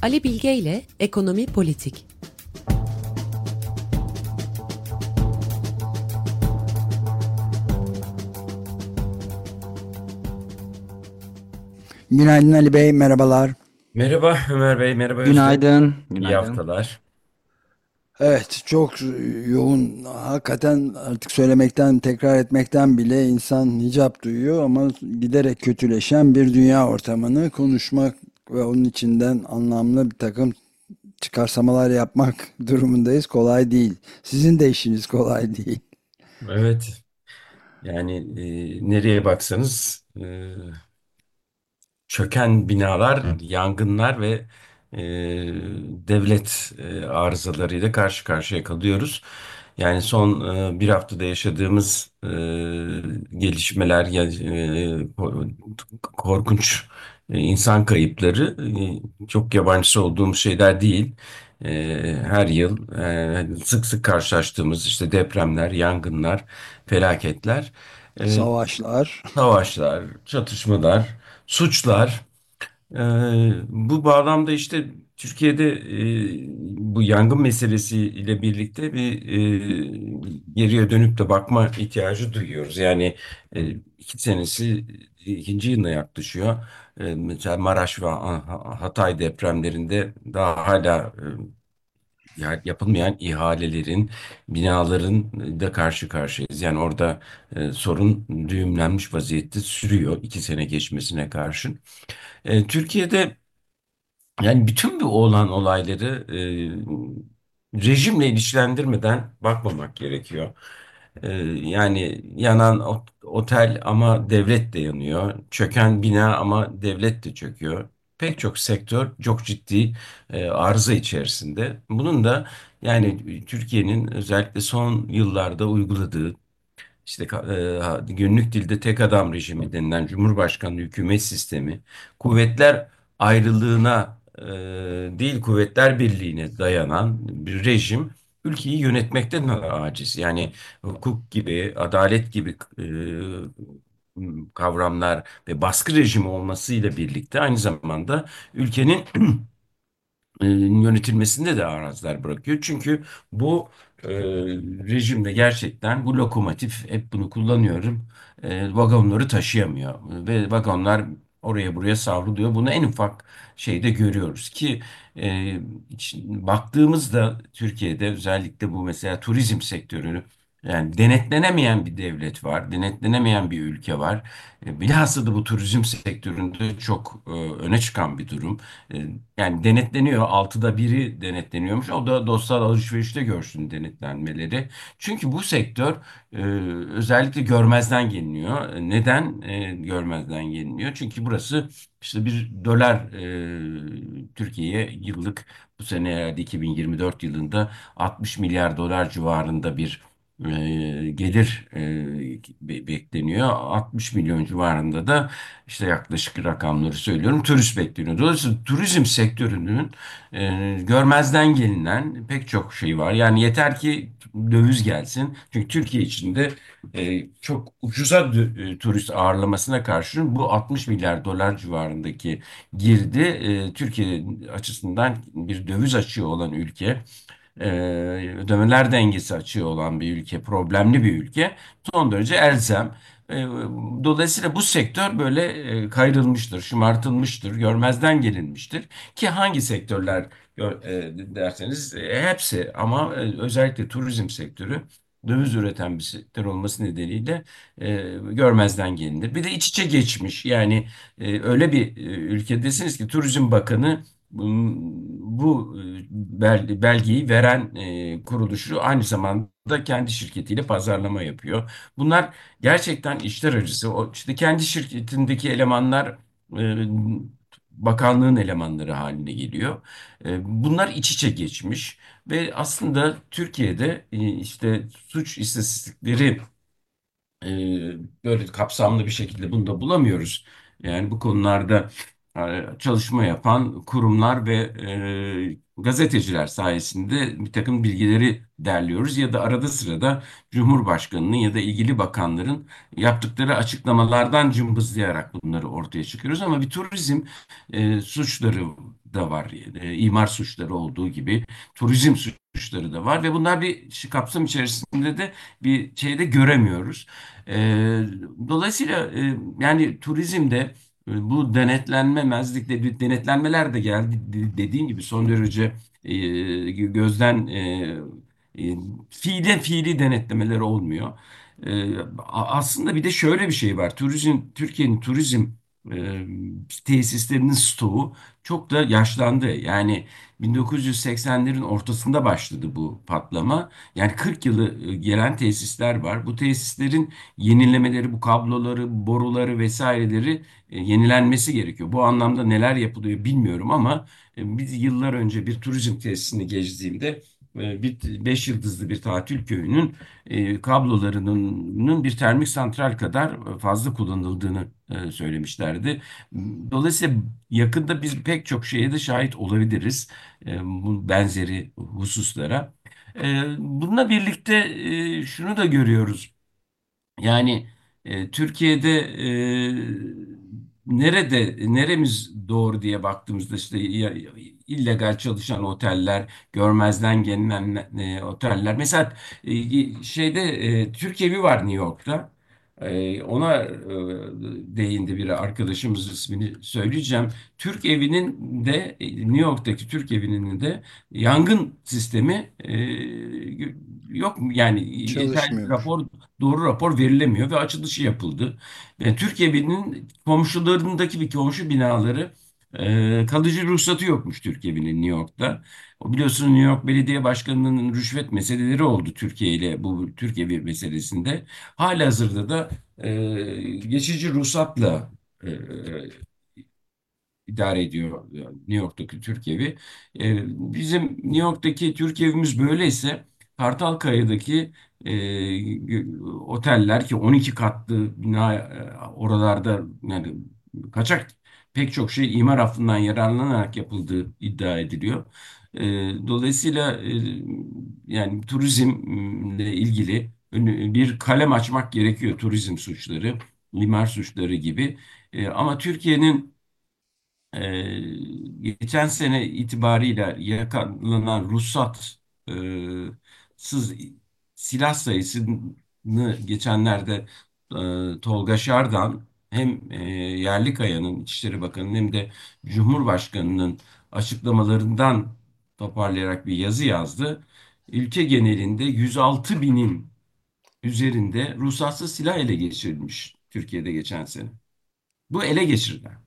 Ali Bilge ile Ekonomi Politik. Günaydın Ali Bey, merhabalar. Merhaba Ömer Bey, merhaba Özlem. Günaydın. İyi Günaydın. haftalar. Evet, çok yoğun. Hakikaten artık söylemekten, tekrar etmekten bile insan hicap duyuyor ama giderek kötüleşen bir dünya ortamını konuşmak ve onun içinden anlamlı bir takım çıkarsamalar yapmak durumundayız. Kolay değil. Sizin de işiniz kolay değil. Evet, yani nereye baksanız çöken binalar, yangınlar ve e, devlet arızalarıyla karşı karşıya kalıyoruz. Yani son bir haftada yaşadığımız gelişmeler, korkunç insan kayıpları çok yabancısı olduğumuz şeyler değil. Her yıl sık sık karşılaştığımız işte depremler, yangınlar, felaketler, e, Savaşlar. savaşlar, çatışmalar, suçlar. Bu bağlamda işte Türkiye'de bu yangın meselesiyle birlikte bir geriye dönüp de bakma ihtiyacı duyuyoruz. Yani 2 senesi ikinci yılına yaklaşıyor. Mesela Maraş ve Hatay depremlerinde daha hala yapılmayan ihalelerin, binaların da karşı karşıyayız. Yani orada sorun düğümlenmiş vaziyette sürüyor 2 sene geçmesine karşın. Türkiye'de yani bütün bu olan olayları rejimle ilişkilendirmeden bakmamak gerekiyor. Yani yanan otel ama devlet de yanıyor. Çöken bina ama devlet de çöküyor. Pek çok sektör çok ciddi arıza içerisinde. Bunun da yani Türkiye'nin özellikle son yıllarda uyguladığı işte günlük dilde tek adam rejimi denilen Cumhurbaşkanlığı hükümet sistemi kuvvetler ayrılığına değil kuvvetler birliğine dayanan bir rejim ülkeyi yönetmekten aciz. Yani hukuk gibi, adalet gibi kavramlar ve baskı rejimi olmasıyla birlikte aynı zamanda ülkenin yönetilmesinde de arazlar bırakıyor. Çünkü bu rejimde gerçekten bu lokomotif hep bunu kullanıyorum. Vagonları taşıyamıyor ve vagonlar oraya buraya savruluyor. Bunu en ufak şeyde görüyoruz ki baktığımızda Türkiye'de özellikle bu mesela turizm sektörünü yani denetlenemeyen bir devlet var, denetlenemeyen bir ülke var. Bilhassa da bu turizm sektöründe çok öne çıkan bir durum. E, Yani denetleniyor. Altıda biri denetleniyormuş. O da dostlar alışverişte görsün denetlenmeleri. Çünkü bu sektör e, özellikle görmezden geliniyor. Neden görmezden geliniyor? Çünkü burası işte bir dolar Türkiye'ye yıllık bu sene herhalde 2024 yılında 60 milyar dolar civarında bir gelir bekleniyor. 60 milyon civarında da işte yaklaşık rakamları söylüyorum. Turist bekleniyor. Dolayısıyla turizm sektörünün görmezden gelinen pek çok şey var. Yani yeter ki döviz gelsin. Çünkü Türkiye içinde çok ucuza turist ağırlamasına karşın bu 60 milyar dolar civarındaki girdi Türkiye açısından bir döviz açığı olan ülke e, ödemeler dengesi açığı olan bir ülke, problemli bir ülke, son derece elzem. E, Dolayısıyla bu sektör böyle kayrılmıştır, şımartılmıştır, görmezden gelinmiştir. Ki hangi sektörler derseniz hepsi ama özellikle turizm sektörü döviz üreten bir sektör olması nedeniyle görmezden gelinir. Bir de iç içe geçmiş yani öyle bir ülkedesiniz ki Turizm Bakanı bu belgeyi veren kuruluşu aynı zamanda kendi şirketiyle pazarlama yapıyor. Bunlar gerçekten işler acısı. O, işte kendi şirketindeki elemanlar e, bakanlığın elemanları haline geliyor. Bunlar iç içe geçmiş ve aslında Türkiye'de işte suç istatistikleri böyle kapsamlı bir şekilde bunu da bulamıyoruz. Yani bu konularda çalışma yapan kurumlar ve gazeteciler sayesinde bir takım bilgileri derliyoruz ya da arada sırada Cumhurbaşkanı'nın ya da ilgili bakanların yaptıkları açıklamalardan cımbızlayarak bunları ortaya çıkıyoruz. Ama bir turizm suçları da var. İmar suçları olduğu gibi turizm suçları da var ve bunlar bir kapsam içerisinde de bir şeyde göremiyoruz. E, Dolayısıyla yani turizmde bu denetlenmemezlikle denetlenmeler de geldi. Dediğin gibi son derece gözden fiili denetlemeler olmuyor. Aslında bir de şöyle bir şey var. Türkiye'nin turizm e, tesislerinin stoğu çok da yaşlandı. Yani 1980'lerin ortasında başladı bu patlama. Yani 40 yılı gelen tesisler var. Bu tesislerin yenilemeleri, bu kabloları, boruları vesaireleri yenilenmesi gerekiyor. Bu anlamda neler yapılıyor bilmiyorum ama biz yıllar önce bir turizm tesisini gezdiğimde bir 5 yıldızlı bir tatil köyünün kablolarının bir termik santral kadar fazla kullanıldığını söylemişlerdi. Dolayısıyla yakında biz pek çok şeye de şahit olabiliriz bu benzeri hususlara. Bununla birlikte şunu da görüyoruz. Yani Türkiye'de neremiz doğru diye baktığımızda işte illegal çalışan oteller, görmezden gelinen oteller. Mesela şeyde Türk Evi var New York'ta. Ona değindi bir arkadaşımız, ismini söyleyeceğim. Türk Evi'nin de New York'taki Türk Evi'nin de yangın sistemi yok yani yeterli Çalışmıyor. doğru rapor verilemiyor ve açılışı yapıldı. Ve Türkiye'nin komşularındaki bir komşu binaları kalıcı ruhsatı yokmuş Türkiye'nin New York'ta. O biliyorsun New York Belediye Başkanı'nın rüşvet meseleleri oldu Türkiye ile bu Türkiye bir meselesinde. Halihazırda da geçici ruhsatla idare ediyor New York'taki Türk Evi. Bizim New York'taki Türk Evimiz böyleyse Kartalkaya'daki oteller ki 12 katlı bina oralarda yani kaçak pek çok şey imar affından yararlanarak yapıldığı iddia ediliyor. E, Dolayısıyla yani turizmle ilgili bir kalem açmak gerekiyor turizm suçları, imar suçları gibi. Ama Türkiye'nin geçen sene itibarıyla yakalanan sız silah sayısını geçenlerde Tolga Şardan hem Yerlikaya'nın İçişleri Bakanı'nın hem de Cumhurbaşkanı'nın açıklamalarından toparlayarak bir yazı yazdı. Ülke genelinde 106 binin üzerinde ruhsatsız silah ele geçirilmiş Türkiye'de geçen sene. Bu ele geçirilen.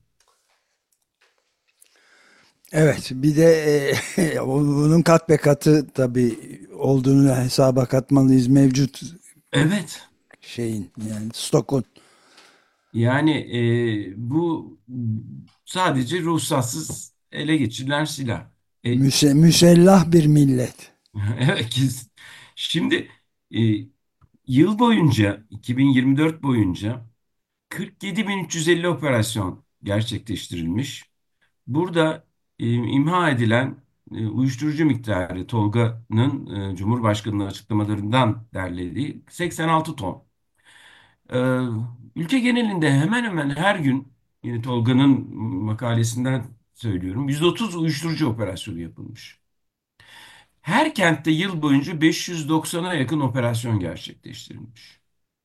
Evet, bir de bunun kat be katı tabii olduğunu hesaba katmalıyız mevcut Evet. şeyin, yani stokun. Yani bu sadece ruhsatsız ele geçirilen silah. E, Müsellah bir millet. evet, şimdi e, yıl boyunca 2024 boyunca 47.350 operasyon gerçekleştirilmiş. Burada imha edilen uyuşturucu miktarı Tolga'nın Cumhurbaşkanı'nın açıklamalarından derlediği 86 ton. Ee, Ülke genelinde hemen hemen her gün yine Tolga'nın makalesinden söylüyorum 130 uyuşturucu operasyonu yapılmış. Her kentte yıl boyunca 590'a yakın operasyon gerçekleştirilmiş.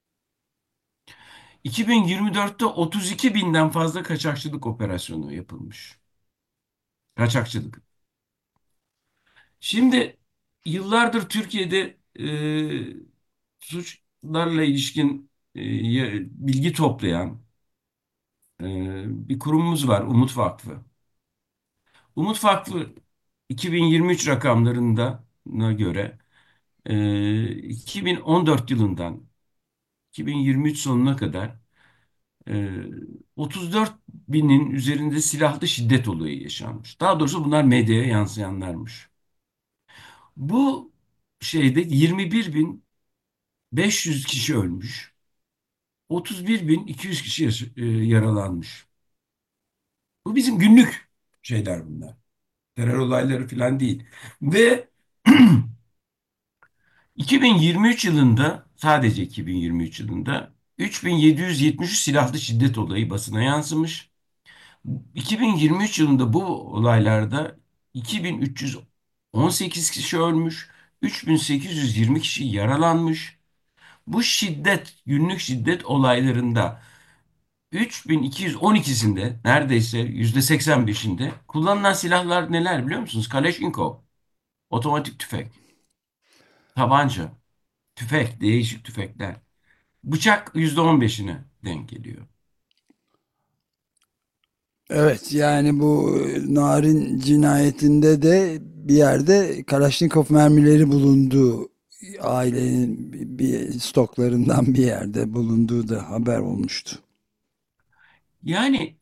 2024'te 32 binden fazla kaçakçılık operasyonu yapılmış. Kaçakçılık. Şimdi yıllardır Türkiye'de suçlarla ilişkin bilgi toplayan bir kurumumuz var, Umut Vakfı. Umut Vakfı 2023 rakamlarına göre 2014 yılından 2023 sonuna kadar e, 34 binin üzerinde silahlı şiddet olayı yaşanmış. Daha doğrusu bunlar medyaya yansıyanlarmış. Bu şeyde 21.500 kişi ölmüş. 31.200 kişi yaralanmış. Bu bizim günlük şeyler bunlar. Terör olayları falan değil. Ve 2023 yılında, sadece 2023 yılında 3773 silahlı şiddet olayı basına yansımış. 2023 yılında bu olaylarda 2318 kişi ölmüş, 3820 kişi yaralanmış. Bu şiddet, günlük şiddet olaylarında 3212'sinde, neredeyse %85'inde kullanılan silahlar neler biliyor musunuz? Kaleşnikov, otomatik tüfek, tabanca, tüfek, değişik tüfekler. Bıçak %15'ine denk geliyor. Evet, yani bu Narin cinayetinde de bir yerde Kalaşnikov mermileri bulunduğu, ailenin bir stoklarından bir yerde bulunduğu da haber olmuştu. Yani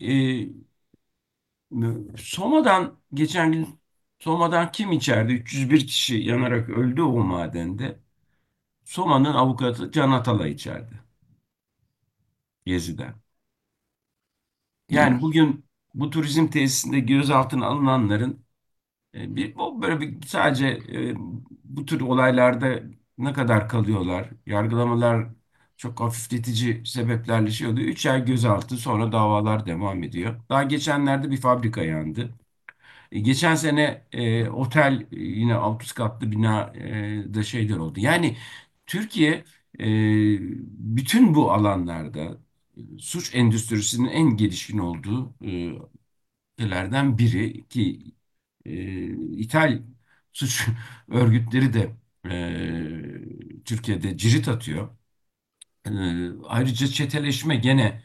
Soma'dan geçen gün, Soma'dan kim içeride? 301 kişi yanarak öldü o madende. Soma'nın avukatı Can Atalay içeride Gezi'den. Yani bugün bu turizm tesisinde gözaltına alınanların bu böyle bir sadece bu tür olaylarda ne kadar kalıyorlar? Yargılamalar çok hafifletici sebeplerle şey oluyor. 3 ay gözaltı, sonra davalar devam ediyor. Daha geçenlerde bir fabrika yandı. Geçen sene otel, yine 600 katlı bina da şeyler oldu. Yani Türkiye e, bütün bu alanlarda suç endüstrisinin en gelişkin olduğu ülkelerden biri ki İthal suç örgütleri de Türkiye'de cirit atıyor. Ayrıca çeteleşme gene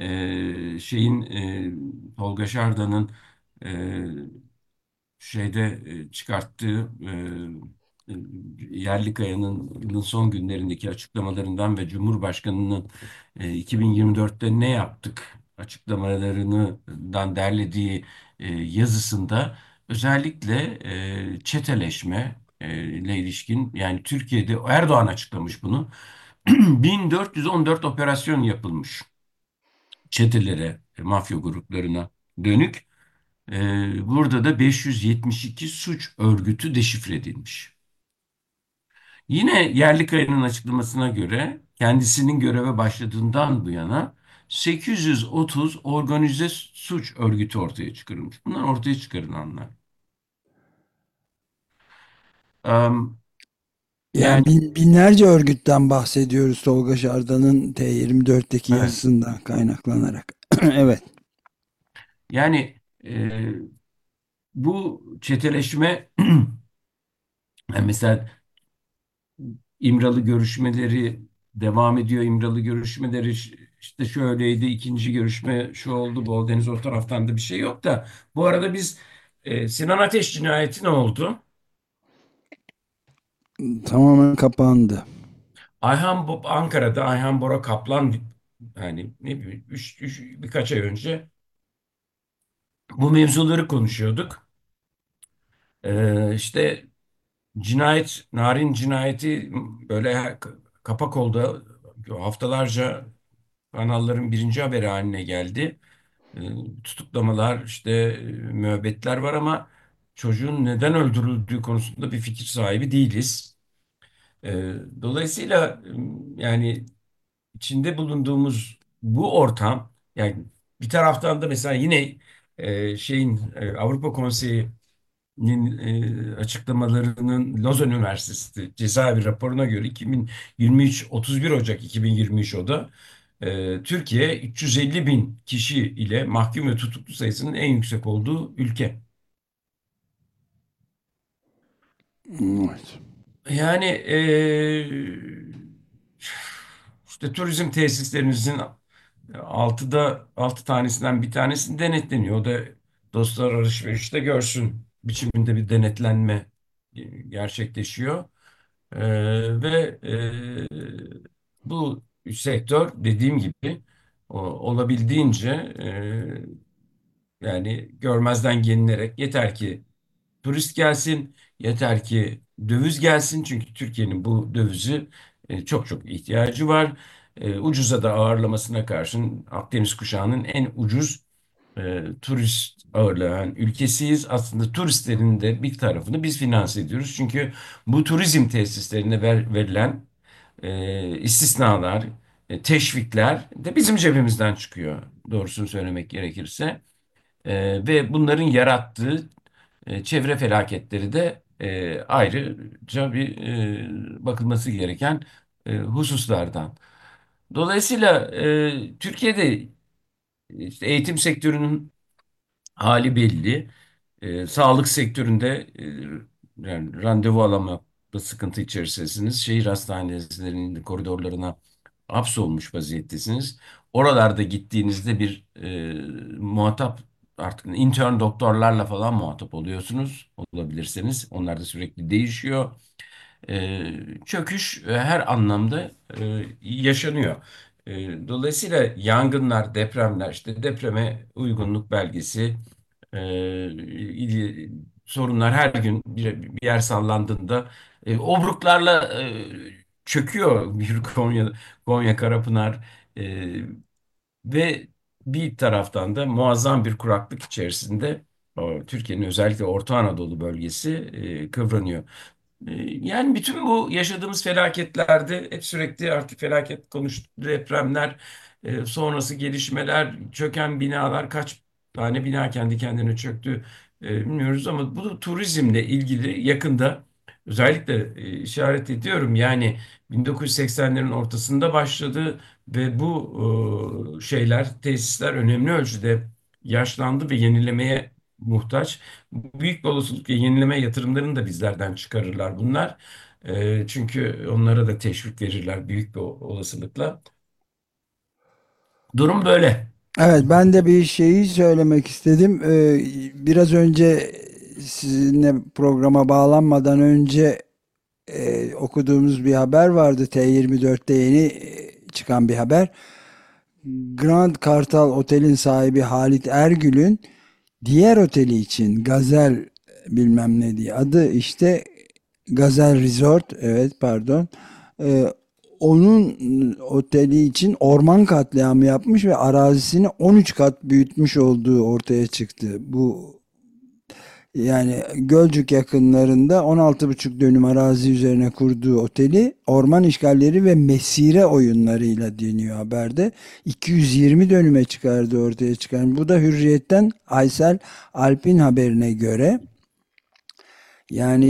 Tolga Şardan'ın çıkarttığı e, Yerlikaya'nın yılın son günlerindeki açıklamalarından ve Cumhurbaşkanı'nın 2024'te ne yaptık açıklamalarından derlediği yazısında özellikle çeteleşme ile ilişkin, yani Türkiye'de Erdoğan açıklamış bunu. 1414 operasyon yapılmış çetelere, mafya gruplarına dönük. Burada da 572 suç örgütü deşifre edilmiş. Yine Yerlikaya'nın açıklamasına göre kendisinin göreve başladığından bu yana 830 organize suç örgütü ortaya çıkarılmış. Bunlar ortaya çıkarılanlar. Am, Yani Yani binlerce örgütten bahsediyoruz Tolga Şardan'ın T24'teki evet. yazısından kaynaklanarak. Evet. Yani e, bu çeteleşme yani mesela İmralı görüşmeleri devam ediyor. İmralı görüşmeleri işte şöyleydi, ikinci görüşme şu oldu, Boldeniz o taraftan da bir şey yok da. Bu arada biz Sinan Ateş cinayeti ne oldu? Tamamen kapandı. Ankara'da Ayhan Bora Kaplan, yani ne bileyim, birkaç ay önce bu mevzuları konuşuyorduk. İşte Narin cinayeti böyle kapak oldu. Haftalarca kanalların birinci haberi haline geldi. E, Tutuklamalar, işte müebbetler var ama çocuğun neden öldürüldüğü konusunda bir fikir sahibi değiliz. E, Dolayısıyla yani içinde bulunduğumuz bu ortam, yani bir taraftan da mesela yine Avrupa Konseyi'nin açıklamalarının, Lozan Üniversitesi cezaevi raporuna göre 31 Ocak 2023 o da Türkiye 350 bin kişi ile mahkum ve tutuklu sayısının en yüksek olduğu ülke. Evet. Yani işte turizm tesislerimizin 6 tanesinden bir tanesi denetleniyor. O da dostlar alışverişte görsün biçiminde bir denetlenme gerçekleşiyor. Bu sektör, dediğim gibi, olabildiğince yani görmezden gelinerek, yeter ki turist gelsin, yeter ki döviz gelsin. Çünkü Türkiye'nin bu dövizi çok çok ihtiyacı var. Ucuza da ağırlamasına karşın Akdeniz kuşağının en ucuz turist ağırlayan ülkesiyiz. Aslında turistlerin de bir tarafını biz finanse ediyoruz. Çünkü bu turizm tesislerine verilen istisnalar, teşvikler de bizim cebimizden çıkıyor. Doğrusunu söylemek gerekirse. Ve bunların yarattığı çevre felaketleri de ayrıca bir bakılması gereken hususlardan. Dolayısıyla Türkiye'de işte eğitim sektörünün hali belli. Sağlık sektöründe yani randevu alamakta sıkıntı içerisindesiniz. Şehir hastanelerinin koridorlarına hapsolmuş vaziyettesiniz. Oralarda gittiğinizde bir muhatap, artık intern doktorlarla falan muhatap oluyorsunuz. Olabilirseniz. Onlar da sürekli değişiyor. Çöküş her anlamda yaşanıyor. Dolayısıyla yangınlar, depremler, işte depreme uygunluk belgesi, sorunlar her gün bir yer sallandığında obruklarla çöküyor bir Konya Karapınar. E, Ve bir taraftan da muazzam bir kuraklık içerisinde Türkiye'nin özellikle Orta Anadolu bölgesi kıvranıyor. Yani bütün bu yaşadığımız felaketlerde hep sürekli artık felaket konuştuk. Depremler, sonrası gelişmeler, çöken binalar, kaç tane bina kendi kendine çöktü bilmiyoruz ama bu turizmle ilgili yakında özellikle işaret ediyorum. Yani 1980'lerin ortasında başladı ve bu tesisler önemli ölçüde yaşlandı ve yenilemeye muhtaç. Büyük bir olasılıkla yenileme yatırımlarını da bizlerden çıkarırlar bunlar. Çünkü onlara da teşvik verirler büyük bir olasılıkla. Durum böyle. Evet, ben de bir şeyi söylemek istedim. Biraz önce sizinle programa bağlanmadan önce okuduğumuz bir haber vardı. T24'te yeni çıkan bir haber. Grand Kartal Otel'in sahibi Halit Ergül'ün diğer oteli için Gazel bilmem ne diye adı, işte Gazel Resort, evet pardon. Ee, Onun oteli için orman katliamı yapmış ve arazisini 13 kat büyütmüş olduğu ortaya çıktı. Bu, yani Gölcük yakınlarında 16,5 dönüm arazi üzerine kurduğu oteli orman işgalleri ve mesire oyunlarıyla deniyor haberde. 220 dönüme çıkardı ortaya çıkan. Bu da Hürriyet'ten Aysel Alp'in haberine göre. Yani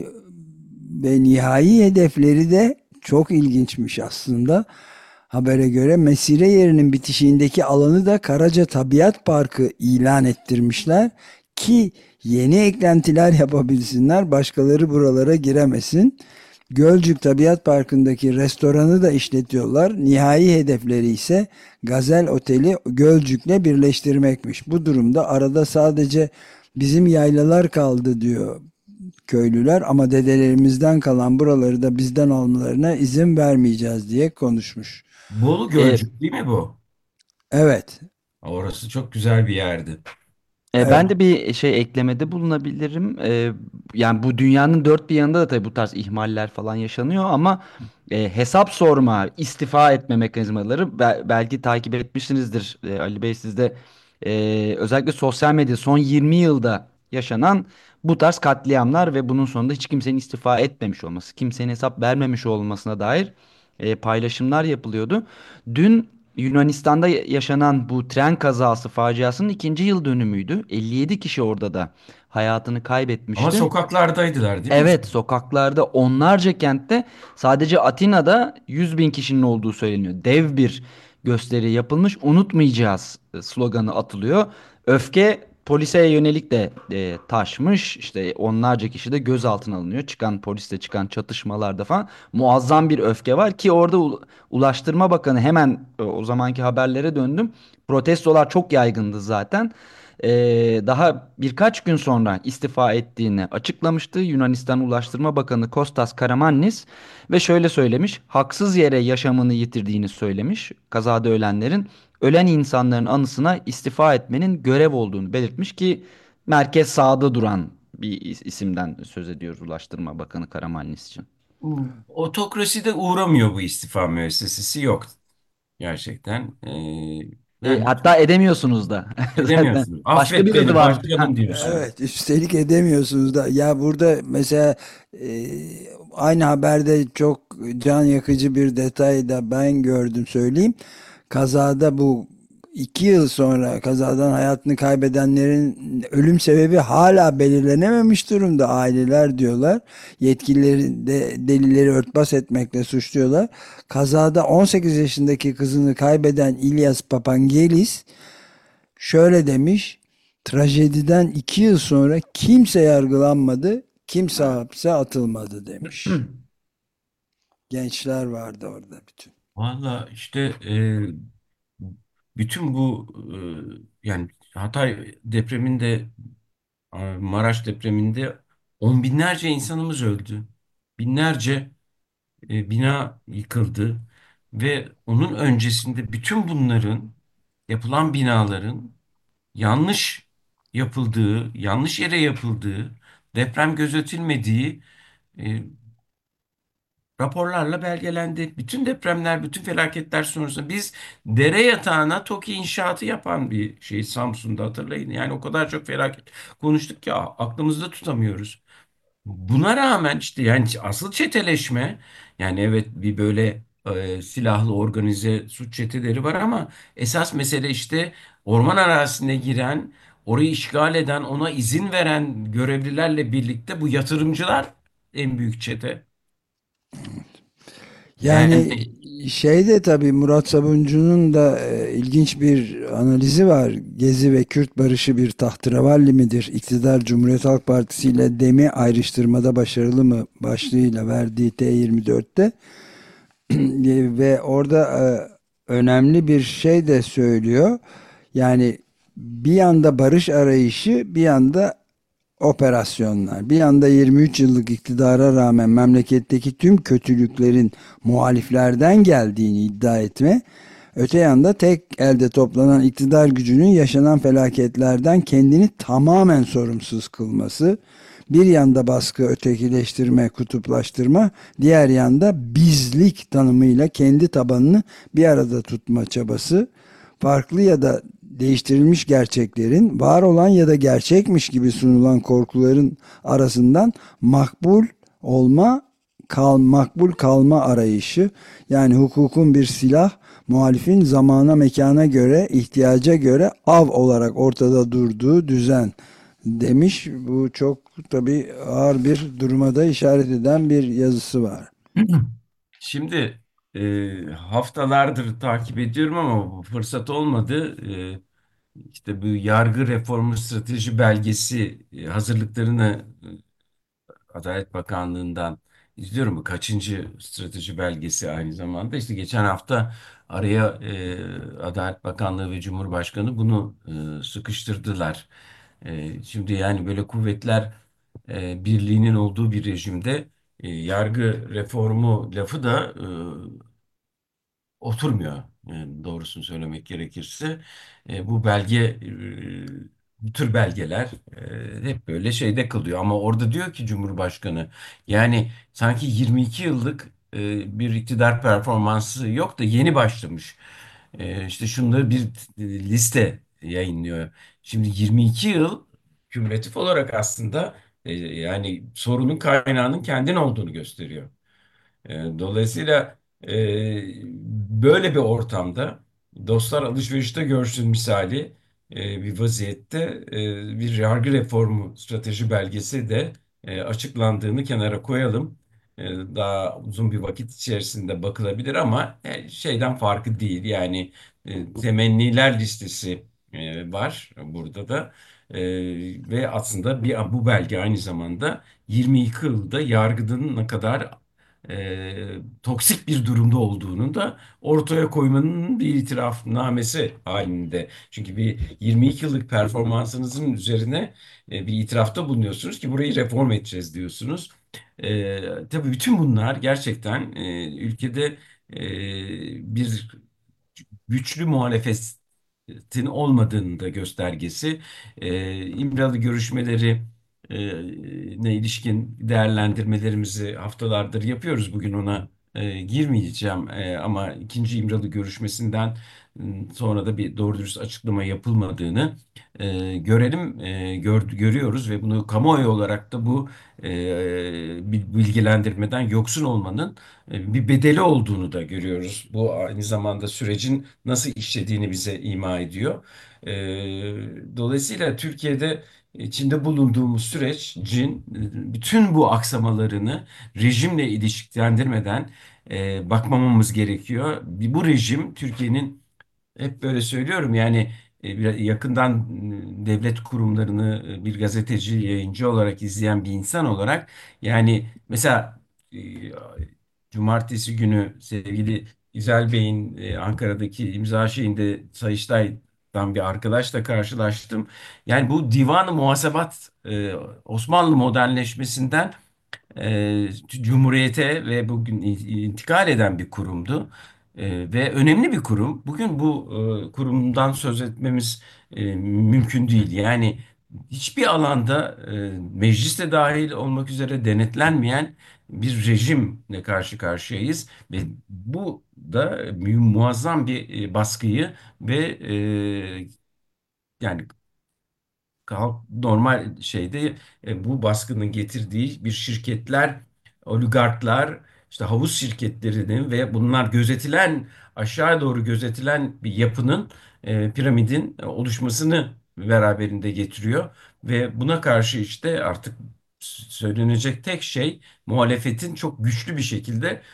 ve nihai hedefleri de çok ilginçmiş aslında. Habere göre mesire yerinin bitişiğindeki alanı da Karaca Tabiat Parkı ilan ettirmişler ki yeni eklentiler yapabilsinler, başkaları buralara giremesin. Gölcük Tabiat Parkı'ndaki restoranı da işletiyorlar. Nihai hedefleri ise Gazel Oteli Gölcük'le birleştirmekmiş. Bu durumda arada sadece bizim yaylalar kaldı diyor köylüler, ama dedelerimizden kalan buraları da bizden almalarına izin vermeyeceğiz diye konuşmuş. Bolu E, Gölcük değil mi bu? Evet, Orası çok güzel bir yerdi. evet, Ben de bir şey eklemede bulunabilirim. Yani bu dünyanın dört bir yanında da tabii bu tarz ihmaller falan yaşanıyor ama hesap sorma, istifa etme mekanizmaları belki takip etmişsinizdir Ali Bey, siz de özellikle sosyal medya son 20 yılda yaşanan bu tarz katliamlar ve bunun sonunda hiç kimsenin istifa etmemiş olması, kimsenin hesap vermemiş olmasına dair paylaşımlar yapılıyordu. Dün Yunanistan'da yaşanan bu tren kazası faciasının ikinci yıl dönümüydü. 57 kişi orada da hayatını Ama kaybetmişti. sokaklardaydılar değil mi? Evet, sokaklarda onlarca kentte, sadece Atina'da 100 bin kişinin olduğu söyleniyor. Dev bir gösteri yapılmış. Unutmayacağız sloganı atılıyor. Öfke polise yönelik de taşmış. İşte onlarca kişi de gözaltına alınıyor. Çıkan polisle çıkan çatışmalarda falan muazzam bir öfke var ki orada Ulaştırma Bakanı hemen o zamanki haberlere döndüm. Protestolar çok yaygındı zaten. Daha birkaç gün sonra istifa ettiğini açıklamıştı Yunanistan Ulaştırma Bakanı Kostas Karamanlis ve şöyle söylemiş: haksız yere yaşamını yitirdiğini söylemiş. Kazada ölenlerin, ölen insanların anısına istifa etmenin görev olduğunu belirtmiş ki merkez sağda duran bir isimden söz ediyoruz Ulaştırma Bakanı Karamanlis için. Otokraside uğramıyor bu istifa müessesesi yok gerçekten. Yani Hatta edemiyorsunuz da zaten. edemiyorsunuz. Başka Affet bir adı beni vardı. başkanım diyorsunuz. Evet, üstelik edemiyorsunuz da. Ya burada mesela aynı haberde çok can yakıcı bir detay da ben gördüm, söyleyeyim. Kazada bu 2 yıl sonra kazadan hayatını kaybedenlerin ölüm sebebi hala belirlenememiş durumda, aileler diyorlar. Yetkilileri de delileri örtbas etmekle suçluyorlar. Kazada 18 yaşındaki kızını kaybeden İlyas Papangelis şöyle demiş: trajediden 2 yıl sonra kimse yargılanmadı, kimse Evet. hapse atılmadı demiş. Gençler vardı orada bütün. Valla işte bütün bu yani Hatay depreminde, Maraş depreminde on binlerce insanımız öldü. Binlerce bina yıkıldı ve onun öncesinde bütün bunların, yapılan binaların yanlış yapıldığı, yanlış yere yapıldığı, deprem gözetilmediği e, raporlarla belgelendi. Bütün depremler, bütün felaketler sonrasında biz dere yatağına TOKİ inşaatı yapan bir şey Samsun'da, hatırlayın. Yani o kadar çok felaket konuştuk ki aklımızda tutamıyoruz. Buna rağmen işte yani asıl çeteleşme, yani evet bir böyle silahlı organize suç çeteleri var ama esas mesele işte orman arazisine giren, orayı işgal eden, ona izin veren görevlilerle birlikte bu yatırımcılar en büyük çete. Yani Yani şeyde tabii Murat Sabuncu'nun da ilginç bir analizi var. Gezi ve Kürt barışı bir tahterevalli midir? İktidar Cumhuriyet Halk Partisi ile DEM'i ayrıştırmada başarılı mı başlığıyla verdiği T24'te. Ve orada önemli bir şey de söylüyor. Yani bir yanda barış arayışı, bir yanda operasyonlar. Bir yanda 23 yıllık iktidara rağmen memleketteki tüm kötülüklerin muhaliflerden geldiğini iddia etme. Öte yanda tek elde toplanan iktidar gücünün yaşanan felaketlerden kendini tamamen sorumsuz kılması. Bir yanda baskı, ötekileştirme, kutuplaştırma, diğer yanda bizlik tanımıyla kendi tabanını bir arada tutma çabası. Farklı ya da değiştirilmiş gerçeklerin, var olan ya da gerçekmiş gibi sunulan korkuların arasından makbul kalma arayışı. Yani hukukun bir silah, muhalifin zamana mekana göre, ihtiyaca göre av olarak ortada durduğu düzen demiş. Bu çok tabii ağır bir duruma da işaret eden bir yazısı var. şimdi haftalardır takip ediyorum ama bu fırsat olmadı. İşte bu yargı reformu strateji belgesi hazırlıklarını Adalet Bakanlığı'ndan izliyorum. Bu kaçıncı strateji belgesi aynı zamanda. İşte geçen hafta araya Adalet Bakanlığı ve Cumhurbaşkanı bunu sıkıştırdılar. Şimdi yani böyle kuvvetler birliğinin olduğu bir rejimde yargı reformu lafı da oturmuyor. Yani doğrusunu söylemek gerekirse. Bu belge, bu tür belgeler hep böyle şeyde kalıyor. Ama orada diyor ki Cumhurbaşkanı, yani sanki 22 yıllık bir iktidar performansı yok da yeni başlamış. İşte şunları bir liste yayınlıyor. Şimdi 22 yıl kümülatif olarak aslında yani sorunun kaynağının kendin olduğunu gösteriyor. Dolayısıyla böyle bir ortamda dostlar alışverişte görsün misali bir vaziyette bir yargı reformu strateji belgesi de açıklandığını kenara koyalım. Daha uzun bir vakit içerisinde bakılabilir ama şeyden farkı değil. Yani temenniler listesi var burada da. Ve aslında bu belge aynı zamanda 22 yılda yargının ne kadar toksik bir durumda olduğunu da ortaya koymanın bir itirafnamesi halinde. Çünkü bir 22 yıllık performansınızın üzerine bir itirafta bulunuyorsunuz ki burayı reform edeceğiz diyorsunuz. Tabii bütün bunlar gerçekten ülkede bir güçlü muhalefetin olmadığının da göstergesi. İmralı görüşmeleri ne ilişkin değerlendirmelerimizi haftalardır yapıyoruz. Bugün ona girmeyeceğim ama ikinci İmralı görüşmesinden sonra da bir doğru dürüst açıklama yapılmadığını görelim, görüyoruz ve bunu kamuoyu olarak da bu bilgilendirmeden yoksun olmanın bir bedeli olduğunu da görüyoruz. Bu aynı zamanda sürecin nasıl işlediğini bize ima ediyor. Dolayısıyla Türkiye'de içinde bulunduğumuz sürecin bütün bu aksamalarını rejimle ilişkilendirmeden bakmamamız gerekiyor. Bu rejim Türkiye'nin, hep böyle söylüyorum yani, yakından devlet kurumlarını bir gazeteci, yayıncı olarak izleyen bir insan olarak, yani mesela e, cumartesi günü sevgili İzel Bey'in Ankara'daki imza şeyinde Sayıştay'dan bir arkadaşla karşılaştım. Yani bu Divan-ı Muhasebat Osmanlı modernleşmesinden Cumhuriyete ve bugün intikal eden bir kurumdu. Ve önemli bir kurum. Bugün bu kurumdan söz etmemiz mümkün değil. Yani hiçbir alanda mecliste dahil olmak üzere denetlenmeyen bir rejimle karşı karşıyayız ve bu da muazzam bir baskıyı ve yani normal şeyde bu baskının getirdiği bir şirketler, oligarklar, işte havuz şirketlerinin ve bunlar gözetilen, aşağı doğru gözetilen bir yapının, piramidin oluşmasını beraberinde getiriyor ve buna karşı işte artık söylenecek tek şey, muhalefetin çok güçlü bir şekilde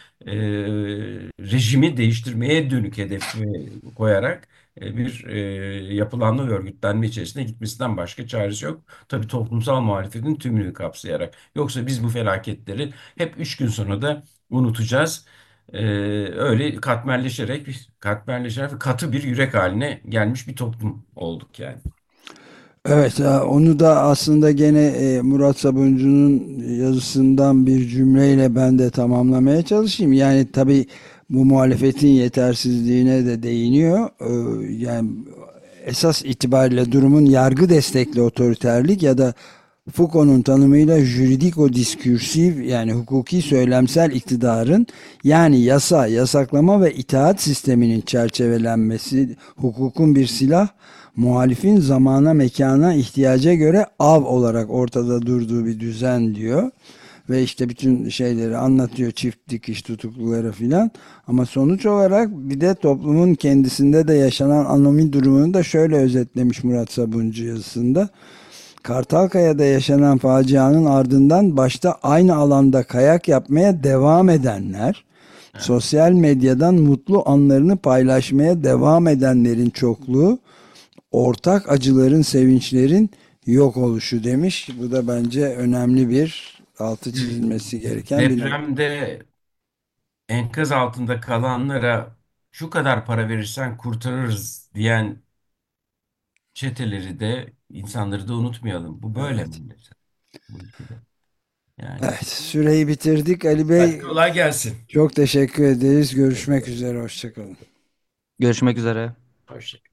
rejimi değiştirmeye dönük hedef koyarak bir yapılanma ve örgütlenme içerisine gitmesinden başka çaresi yok. Tabii toplumsal muhalefetin tümünü kapsayarak. Yoksa biz bu felaketleri hep 3 gün sonra da unutacağız. Öyle katmerleşerek ve katı bir yürek haline gelmiş bir toplum olduk yani. Evet, onu da aslında gene Murat Sabuncu'nun yazısından bir cümleyle ben de tamamlamaya çalışayım. Yani tabii bu muhalefetin yetersizliğine de değiniyor. Yani esas itibariyle durumun yargı destekli otoriterlik ya da Foucault'un tanımıyla juridiko-diskürsif, yani hukuki söylemsel iktidarın, yani yasa, yasaklama ve itaat sisteminin çerçevelenmesi, hukukun bir silah, muhalifin zamana mekana ihtiyaca göre av olarak ortada durduğu bir düzen diyor. Ve işte bütün şeyleri anlatıyor, çift dikiş tutukluları filan. Ama sonuç olarak bir de toplumun kendisinde de yaşanan anomi durumunu da şöyle özetlemiş Murat Sabuncu yazısında. Kartalkaya'da yaşanan facianın ardından başta aynı alanda kayak yapmaya devam edenler, Evet. sosyal medyadan mutlu anlarını paylaşmaya devam edenlerin çokluğu, ortak acıların, sevinçlerin yok oluşu demiş. Bu da bence önemli bir, altı çizilmesi gereken bir nokta. Depremde enkaz altında kalanlara şu kadar para verirsen kurtarırız diyen çeteleri de, insanları da unutmayalım. Bu böyle Evet. maalesef bu ülkede. Yani Evet, süreyi bitirdik. Ali hadi Bey, kolay gelsin. çok teşekkür ederiz. Görüşmek üzere. Hoşçakalın. Görüşmek üzere. Hoşça